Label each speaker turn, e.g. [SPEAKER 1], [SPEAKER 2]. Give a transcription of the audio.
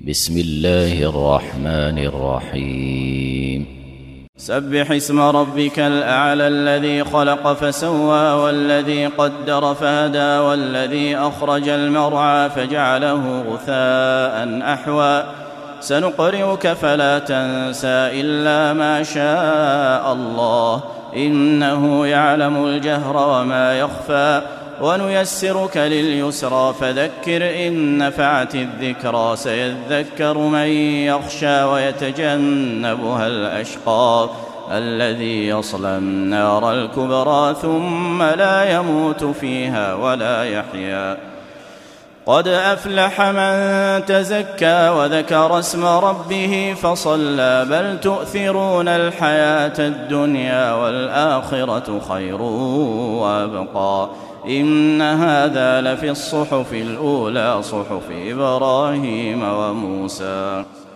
[SPEAKER 1] بسم الله الرحمن الرحيم
[SPEAKER 2] سبح اسم ربك الأعلى الذي خلق فسوى والذي قدر فهدى والذي أخرج المرعى فجعله غثاء أحوى سنقرئك فلا تنسى إلا ما شاء الله إنه يعلم الجهر وما يخفى ونيسرك لليسرى فذكر إن نفعت الذكرى سيذكر من يخشى ويتجنبها الأشقى الذي يصلى النار الكبرى ثم لا يموت فيها ولا يحيا قد أفلح من تزكى وذكر اسم ربه فصلى بل تؤثرون الحياة الدنيا والآخرة خير وأبقى إن هذا لفي الصحف الأولى صحف إبراهيم وموسى.